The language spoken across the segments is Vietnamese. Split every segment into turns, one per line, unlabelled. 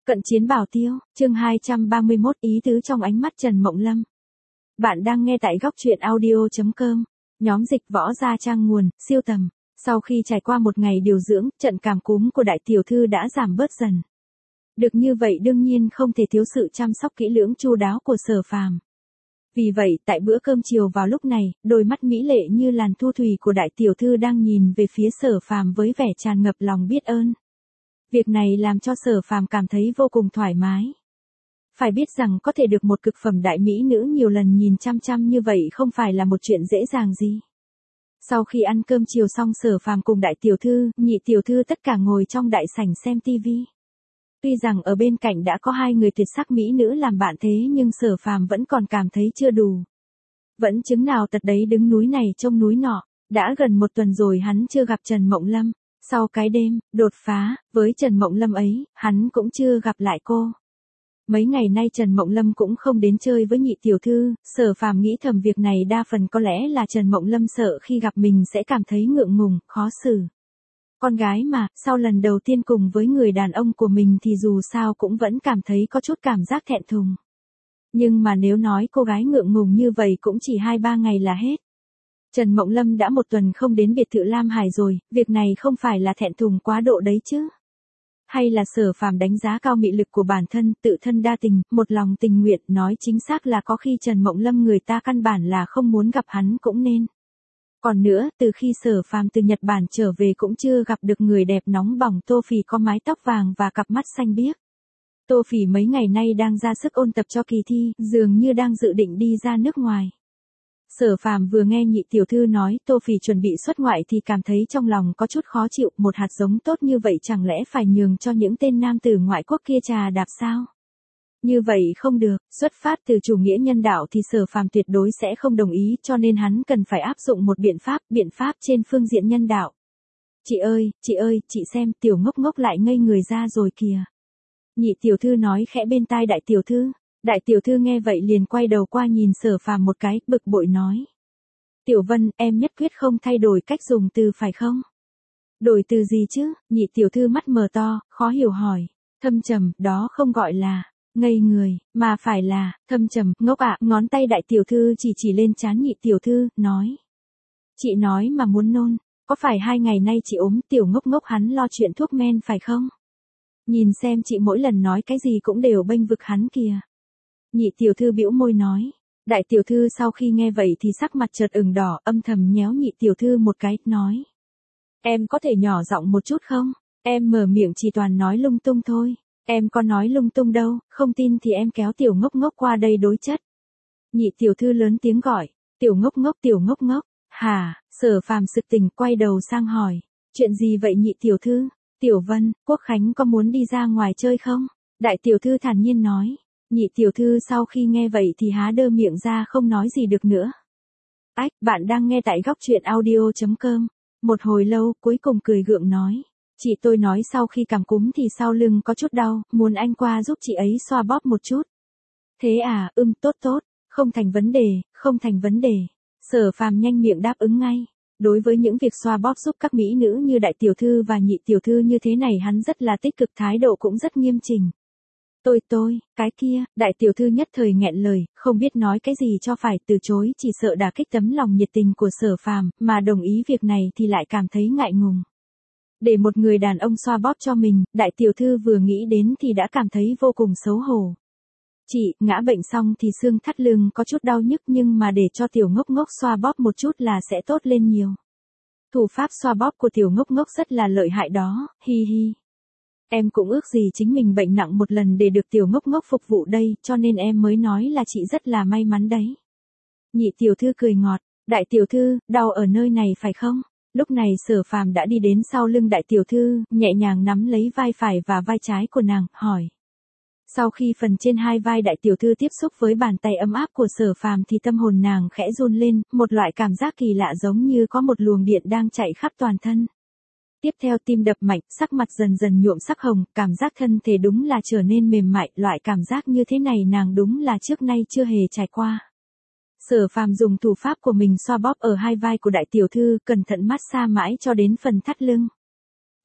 Cận chiến bảo tiêu, chương 231 ý tứ trong ánh mắt Trần Mộng Lâm. Bạn đang nghe tại góc truyện audio.com. Nhóm dịch võ gia trang nguồn, siêu tầm. Sau khi trải qua một ngày điều dưỡng, trận cảm cúm của đại tiểu thư đã giảm bớt dần. Được như vậy đương nhiên không thể thiếu sự chăm sóc kỹ lưỡng chu đáo của Sở Phàm. Vì vậy, tại bữa cơm chiều vào lúc này, đôi mắt mỹ lệ như làn thu thủy của đại tiểu thư đang nhìn về phía Sở Phàm với vẻ tràn ngập lòng biết ơn. Việc này làm cho Sở Phàm cảm thấy vô cùng thoải mái. Phải biết rằng có thể được một cực phẩm đại mỹ nữ nhiều lần nhìn chăm chăm như vậy không phải là một chuyện dễ dàng gì. Sau khi ăn cơm chiều xong, Sở Phàm cùng đại tiểu thư, nhị tiểu thư tất cả ngồi trong đại sảnh xem tivi. Tuy rằng ở bên cạnh đã có hai người tuyệt sắc mỹ nữ làm bạn thế nhưng Sở Phàm vẫn còn cảm thấy chưa đủ. Vẫn chứng nào tật đấy, đứng núi này trông núi nọ, đã gần một tuần rồi hắn chưa gặp Trần Mộng Lâm. Sau cái đêm đột phá với Trần Mộng Lâm ấy, hắn cũng chưa gặp lại cô. Mấy ngày nay Trần Mộng Lâm cũng không đến chơi với nhị tiểu thư, Sở Phàm nghĩ thầm việc này đa phần có lẽ là Trần Mộng Lâm sợ khi gặp mình sẽ cảm thấy ngượng ngùng, khó xử. Con gái mà, sau lần đầu tiên cùng với người đàn ông của mình thì dù sao cũng vẫn cảm thấy có chút cảm giác thẹn thùng. Nhưng mà nếu nói cô gái ngượng ngùng như vậy cũng chỉ 2-3 ngày là hết. Trần Mộng Lâm đã một tuần không đến biệt thự Lam Hải rồi, việc này không phải là thẹn thùng quá độ đấy chứ? Hay là Sở Phàm đánh giá cao mị lực của bản thân, tự thân đa tình, một lòng tình nguyện, nói chính xác là có khi Trần Mộng Lâm người ta căn bản là không muốn gặp hắn cũng nên. Còn nữa, từ khi Sở Phàm từ Nhật Bản trở về cũng chưa gặp được người đẹp nóng bỏng. Tô Phỉ có mái tóc vàng và cặp mắt xanh biếc. Tô Phỉ mấy ngày nay đang ra sức ôn tập cho kỳ thi, dường như đang dự định đi ra nước ngoài. Sở Phàm vừa nghe nhị tiểu thư nói Tô Phỉ chuẩn bị xuất ngoại thì cảm thấy trong lòng có chút khó chịu, một hạt giống tốt như vậy chẳng lẽ phải nhường cho những tên nam tử ngoại quốc kia trà đạp sao? Như vậy không được, xuất phát từ chủ nghĩa nhân đạo thì Sở Phàm tuyệt đối sẽ không đồng ý, cho nên hắn cần phải áp dụng một biện pháp trên phương diện nhân đạo. Chị ơi, chị xem, tiểu ngốc ngốc lại ngây người ra rồi kìa. Nhị tiểu thư nói khẽ bên tai đại tiểu thư. Đại tiểu thư nghe vậy liền quay đầu qua nhìn Sở Phàm một cái, bực bội nói. Tiểu Vân, em nhất quyết không thay đổi cách dùng từ phải không? Đổi từ gì chứ? Nhị tiểu thư mắt mờ to, khó hiểu hỏi. Thâm trầm, đó không gọi là ngây người, mà phải là thâm trầm, ngốc ạ. Ngón tay đại tiểu thư chỉ lên trán nhị tiểu thư, nói. Chị nói mà muốn nôn, có phải 2 ngày nay chị ốm, tiểu ngốc ngốc hắn lo chuyện thuốc men phải không? Nhìn xem chị mỗi lần nói cái gì cũng đều bênh vực hắn kìa. Nhị tiểu thư bĩu môi nói. Đại tiểu thư sau khi nghe vậy thì sắc mặt chợt ửng đỏ, âm thầm nhéo nhị tiểu thư một cái, nói. Em có thể nhỏ giọng một chút không? Em mở miệng chỉ toàn nói lung tung thôi. Em có nói lung tung đâu, không tin thì em kéo tiểu ngốc ngốc qua đây đối chất. Nhị tiểu thư lớn tiếng gọi. Tiểu ngốc ngốc. Hả? Sở Phàm sực tỉnh quay đầu sang hỏi. Chuyện gì vậy nhị tiểu thư? Tiểu Vân, Quốc Khánh có muốn đi ra ngoài chơi không? Đại tiểu thư thản nhiên nói. Nhị tiểu thư sau khi nghe vậy thì há đơ miệng ra không nói gì được nữa. Ách, bạn đang nghe tại góc truyện audio.com. Một hồi lâu, cuối cùng cười gượng nói. Chị tôi nói sau khi cảm cúm thì sau lưng có chút đau, muốn anh qua giúp chị ấy xoa bóp một chút. Thế à, tốt, không thành vấn đề. Sở Phàm nhanh miệng đáp ứng ngay. Đối với những việc xoa bóp giúp các mỹ nữ như đại tiểu thư và nhị tiểu thư như thế này hắn rất là tích cực, thái độ cũng rất nghiêm chỉnh. Tôi, cái kia, đại tiểu thư nhất thời nghẹn lời, không biết nói cái gì cho phải, từ chối chỉ sợ đả kích tấm lòng nhiệt tình của Sở Phàm, mà đồng ý việc này thì lại cảm thấy ngại ngùng. Để một người đàn ông xoa bóp cho mình, đại tiểu thư vừa nghĩ đến thì đã cảm thấy vô cùng xấu hổ. Chị, ngã bệnh xong thì xương thắt lưng có chút đau nhức nhưng mà để cho tiểu ngốc ngốc xoa bóp một chút là sẽ tốt lên nhiều. Thủ pháp xoa bóp của tiểu ngốc ngốc rất là lợi hại đó, hi hi. Em cũng ước gì chính mình bệnh nặng một lần để được tiểu ngốc ngốc phục vụ đây, cho nên em mới nói là chị rất là may mắn đấy. Nhị tiểu thư cười ngọt. Đại tiểu thư, đau ở nơi này phải không? Lúc này Sở Phàm đã đi đến sau lưng đại tiểu thư, nhẹ nhàng nắm lấy vai phải và vai trái của nàng, hỏi. Sau khi phần trên hai vai đại tiểu thư tiếp xúc với bàn tay ấm áp của Sở Phàm thì tâm hồn nàng khẽ run lên, một loại cảm giác kỳ lạ giống như có một luồng điện đang chạy khắp toàn thân. Tiếp theo tim đập mạnh, sắc mặt dần dần nhuộm sắc hồng, cảm giác thân thể đúng là trở nên mềm mại, loại cảm giác như thế này nàng đúng là trước nay chưa hề trải qua. Sở Phàm dùng thủ pháp của mình xoa bóp ở hai vai của đại tiểu thư, cẩn thận mát xa mãi cho đến phần thắt lưng.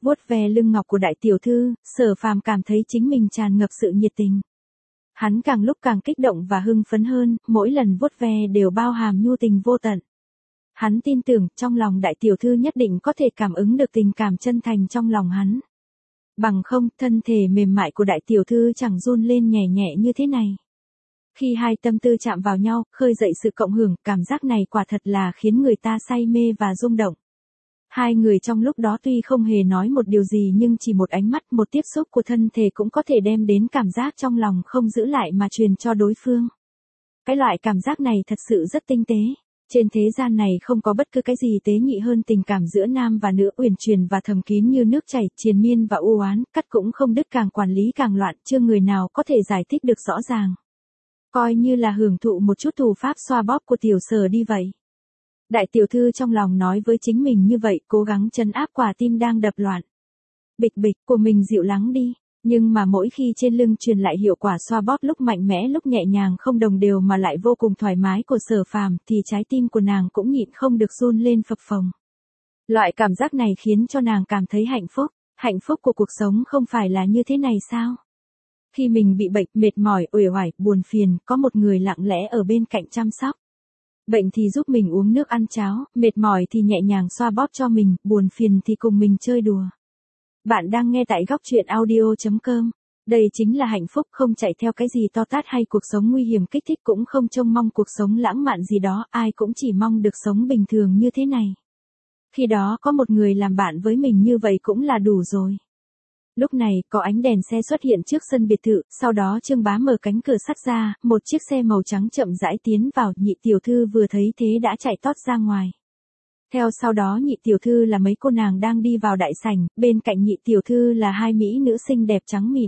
Vuốt ve lưng ngọc của đại tiểu thư, Sở Phàm cảm thấy chính mình tràn ngập sự nhiệt tình. Hắn càng lúc càng kích động và hưng phấn hơn, mỗi lần vuốt ve đều bao hàm nhu tình vô tận. Hắn tin tưởng trong lòng đại tiểu thư nhất định có thể cảm ứng được tình cảm chân thành trong lòng hắn. Bằng không, thân thể mềm mại của đại tiểu thư chẳng run lên nhẹ nhẹ như thế này. Khi hai tâm tư chạm vào nhau, khơi dậy sự cộng hưởng, cảm giác này quả thật là khiến người ta say mê và rung động. Hai người trong lúc đó tuy không hề nói một điều gì nhưng chỉ một ánh mắt, một tiếp xúc của thân thể cũng có thể đem đến cảm giác trong lòng không giữ lại mà truyền cho đối phương. Cái loại cảm giác này thật sự rất tinh tế. Trên thế gian này không có bất cứ cái gì tế nhị hơn tình cảm giữa nam và nữ, uyển chuyển và thầm kín như nước chảy, triền miên và u oán, cắt cũng không đứt, càng quản lý càng loạn, chưa người nào có thể giải thích được rõ ràng. Coi như là hưởng thụ một chút thủ pháp xoa bóp của tiểu Sở đi vậy. Đại tiểu thư trong lòng nói với chính mình như vậy, cố gắng trấn áp quả tim đang đập loạn. Bịch bịch của mình dịu lắng đi, nhưng mà mỗi khi trên lưng truyền lại hiệu quả xoa bóp lúc mạnh mẽ lúc nhẹ nhàng không đồng đều mà lại vô cùng thoải mái của Sở Phàm thì trái tim của nàng cũng nhịn không được run lên phập phồng. Loại cảm giác này khiến cho nàng cảm thấy hạnh phúc của cuộc sống không phải là như thế này sao? Khi mình bị bệnh, mệt mỏi, uể oải, buồn phiền, có một người lặng lẽ ở bên cạnh chăm sóc. Bệnh thì giúp mình uống nước ăn cháo, mệt mỏi thì nhẹ nhàng xoa bóp cho mình, buồn phiền thì cùng mình chơi đùa. Bạn đang nghe tại góc truyện audio.com. Đây chính là hạnh phúc, không chạy theo cái gì to tát hay cuộc sống nguy hiểm kích thích, cũng không trông mong cuộc sống lãng mạn gì đó, ai cũng chỉ mong được sống bình thường như thế này. Khi đó có một người làm bạn với mình như vậy cũng là đủ rồi. Lúc này, có ánh đèn xe xuất hiện trước sân biệt thự, sau đó Trương Bá mở cánh cửa sắt ra, một chiếc xe màu trắng chậm rãi tiến vào, nhị tiểu thư vừa thấy thế đã chạy tót ra ngoài. Theo sau đó nhị tiểu thư là mấy cô nàng đang đi vào đại sảnh, bên cạnh nhị tiểu thư là hai mỹ nữ xinh đẹp trắng mịn.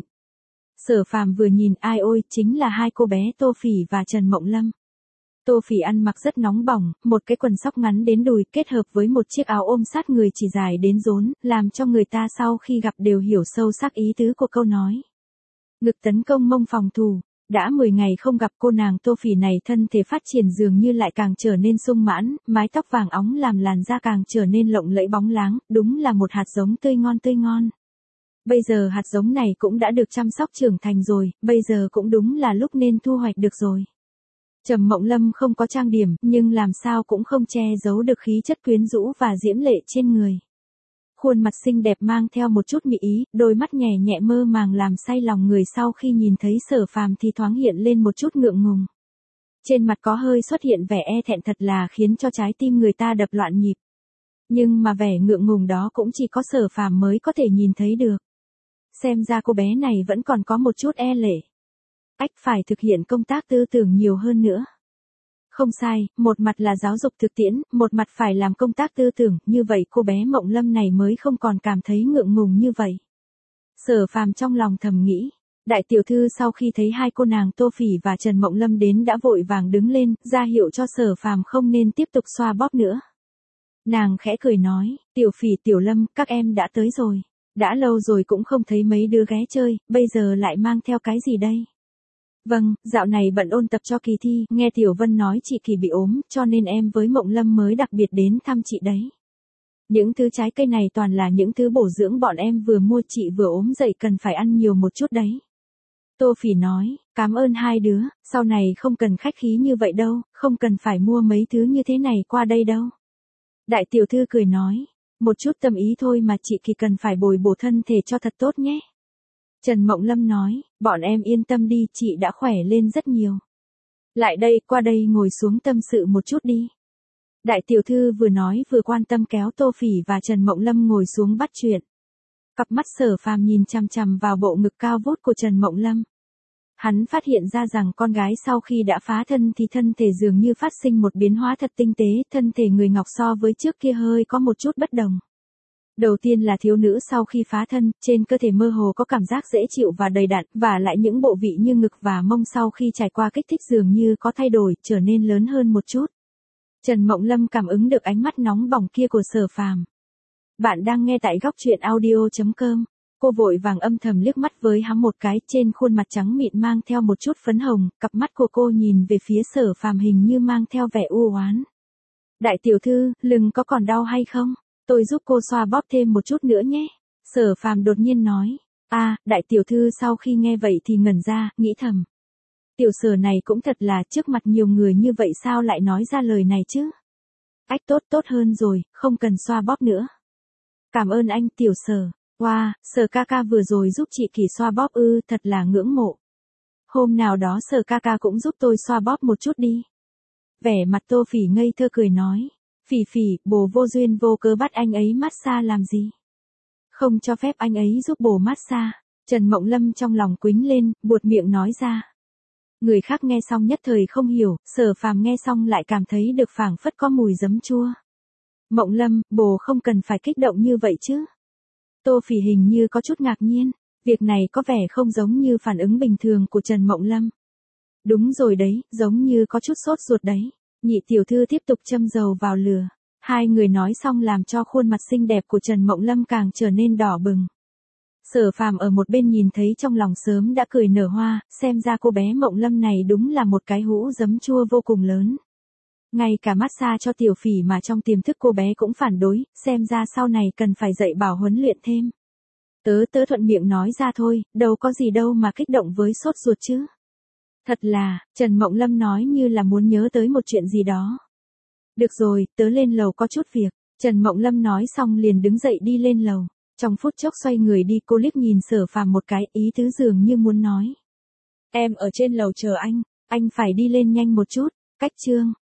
Sở Phàm vừa nhìn, ai ôi, chính là hai cô bé Tô Phỉ và Trần Mộng Lâm. Tô Phỉ ăn mặc rất nóng bỏng, một cái quần sóc ngắn đến đùi kết hợp với một chiếc áo ôm sát người chỉ dài đến rốn, làm cho người ta sau khi gặp đều hiểu sâu sắc ý tứ của câu nói. Ngực tấn công mông phòng thủ, đã 10 ngày không gặp cô nàng Tô Phỉ này, thân thể phát triển dường như lại càng trở nên sung mãn, mái tóc vàng óng làm làn da càng trở nên lộng lẫy bóng láng, đúng là một hạt giống tươi ngon. Bây giờ hạt giống này cũng đã được chăm sóc trưởng thành rồi, bây giờ cũng đúng là lúc nên thu hoạch được rồi. Trầm Mộng Lâm không có trang điểm, nhưng làm sao cũng không che giấu được khí chất quyến rũ và diễm lệ trên người. Khuôn mặt xinh đẹp mang theo một chút mị ý, đôi mắt nhẹ nhẹ mơ màng làm say lòng người, sau khi nhìn thấy Sở Phàm thì thoáng hiện lên một chút ngượng ngùng. Trên mặt có hơi xuất hiện vẻ e thẹn, thật là khiến cho trái tim người ta đập loạn nhịp. Nhưng mà vẻ ngượng ngùng đó cũng chỉ có Sở Phàm mới có thể nhìn thấy được. Xem ra cô bé này vẫn còn có một chút e lệ. Phải thực hiện công tác tư tưởng nhiều hơn nữa. Không sai, một mặt là giáo dục thực tiễn, một mặt phải làm công tác tư tưởng, như vậy cô bé Mộng Lâm này mới không còn cảm thấy ngượng ngùng như vậy. Sở Phàm trong lòng thầm nghĩ. Đại tiểu thư sau khi thấy hai cô nàng Tô Phỉ và Trần Mộng Lâm đến đã vội vàng đứng lên, ra hiệu cho Sở Phàm không nên tiếp tục xoa bóp nữa. Nàng khẽ cười nói, Tiểu Phỉ Tiểu Lâm, các em đã tới rồi. Đã lâu rồi cũng không thấy mấy đứa ghé chơi, bây giờ lại mang theo cái gì đây? Vâng, dạo này bận ôn tập cho kỳ thi, nghe Tiểu Vân nói chị Kỳ bị ốm, cho nên em với Mộng Lâm mới đặc biệt đến thăm chị đấy. Những thứ trái cây này toàn là những thứ bổ dưỡng bọn em vừa mua, chị vừa ốm dậy cần phải ăn nhiều một chút đấy. Tô Phỉ nói, cảm ơn hai đứa, sau này không cần khách khí như vậy đâu, không cần phải mua mấy thứ như thế này qua đây đâu. Đại tiểu thư cười nói, một chút tâm ý thôi mà, chị Kỳ cần phải bồi bổ thân thể cho thật tốt nhé. Trần Mộng Lâm nói, bọn em yên tâm đi, chị đã khỏe lên rất nhiều. Lại đây, qua đây ngồi xuống tâm sự một chút đi. Đại tiểu thư vừa nói vừa quan tâm kéo Tô Phỉ và Trần Mộng Lâm ngồi xuống bắt chuyện. Cặp mắt Sở Phàm nhìn chằm chằm vào bộ ngực cao vút của Trần Mộng Lâm. Hắn phát hiện ra rằng con gái sau khi đã phá thân thì thân thể dường như phát sinh một biến hóa thật tinh tế, thân thể người ngọc so với trước kia hơi có một chút bất đồng. Đầu tiên là thiếu nữ sau khi phá thân, trên cơ thể mơ hồ có cảm giác dễ chịu và đầy đặn, và lại những bộ vị như ngực và mông sau khi trải qua kích thích dường như có thay đổi, trở nên lớn hơn một chút. Trần Mộng Lâm cảm ứng được ánh mắt nóng bỏng kia của Sở Phàm. Bạn đang nghe tại góc truyện audio.com. Cô vội vàng âm thầm liếc mắt với hắn một cái, trên khuôn mặt trắng mịn mang theo một chút phấn hồng, cặp mắt của cô nhìn về phía Sở Phàm hình như mang theo vẻ u oán. Đại tiểu thư, lưng có còn đau hay không? Tôi giúp cô xoa bóp thêm một chút nữa nhé. Sở Phàm đột nhiên nói. Đại tiểu thư sau khi nghe vậy thì ngẩn ra, nghĩ thầm. Tiểu Sở này cũng thật là trước mặt nhiều người như vậy sao lại nói ra lời này chứ? Ách tốt hơn rồi, không cần xoa bóp nữa. Cảm ơn anh Tiểu Sở. Wow, Sở ca ca vừa rồi giúp chị Kỳ xoa bóp thật là ngưỡng mộ. Hôm nào đó Sở ca ca cũng giúp tôi xoa bóp một chút đi. Vẻ mặt Tô Phỉ ngây thơ cười nói. Phỉ, bồ vô duyên vô cớ bắt anh ấy massage làm gì? Không cho phép anh ấy giúp bồ massage. Trần Mộng Lâm trong lòng quýnh lên, buột miệng nói ra. Người khác nghe xong nhất thời không hiểu, Sở Phàm nghe xong lại cảm thấy được phảng phất có mùi giấm chua. Mộng Lâm, bồ không cần phải kích động như vậy chứ. Tô Phỉ hình như có chút ngạc nhiên, việc này có vẻ không giống như phản ứng bình thường của Trần Mộng Lâm. Đúng rồi đấy, giống như có chút sốt ruột đấy. Nhị tiểu thư tiếp tục châm dầu vào lửa. Hai người nói xong làm cho khuôn mặt xinh đẹp của Trần Mộng Lâm càng trở nên đỏ bừng. Sở Phàm ở một bên nhìn thấy trong lòng sớm đã cười nở hoa, xem ra cô bé Mộng Lâm này đúng là một cái hũ giấm chua vô cùng lớn. Ngay cả massage cho Tiểu Phỉ mà trong tiềm thức cô bé cũng phản đối, xem ra sau này cần phải dạy bảo huấn luyện thêm. Tớ thuận miệng nói ra thôi, đâu có gì đâu mà kích động với sốt ruột chứ. Thật là, Trần Mộng Lâm nói như là muốn nhớ tới một chuyện gì đó. Được rồi, tớ lên lầu có chút việc. Trần Mộng Lâm nói xong liền đứng dậy đi lên lầu. Trong phút chốc xoay người đi, cô liếc nhìn Sở Phàm một cái, ý tứ dường như muốn nói. Em ở trên lầu chờ anh phải đi lên nhanh một chút. Cách chương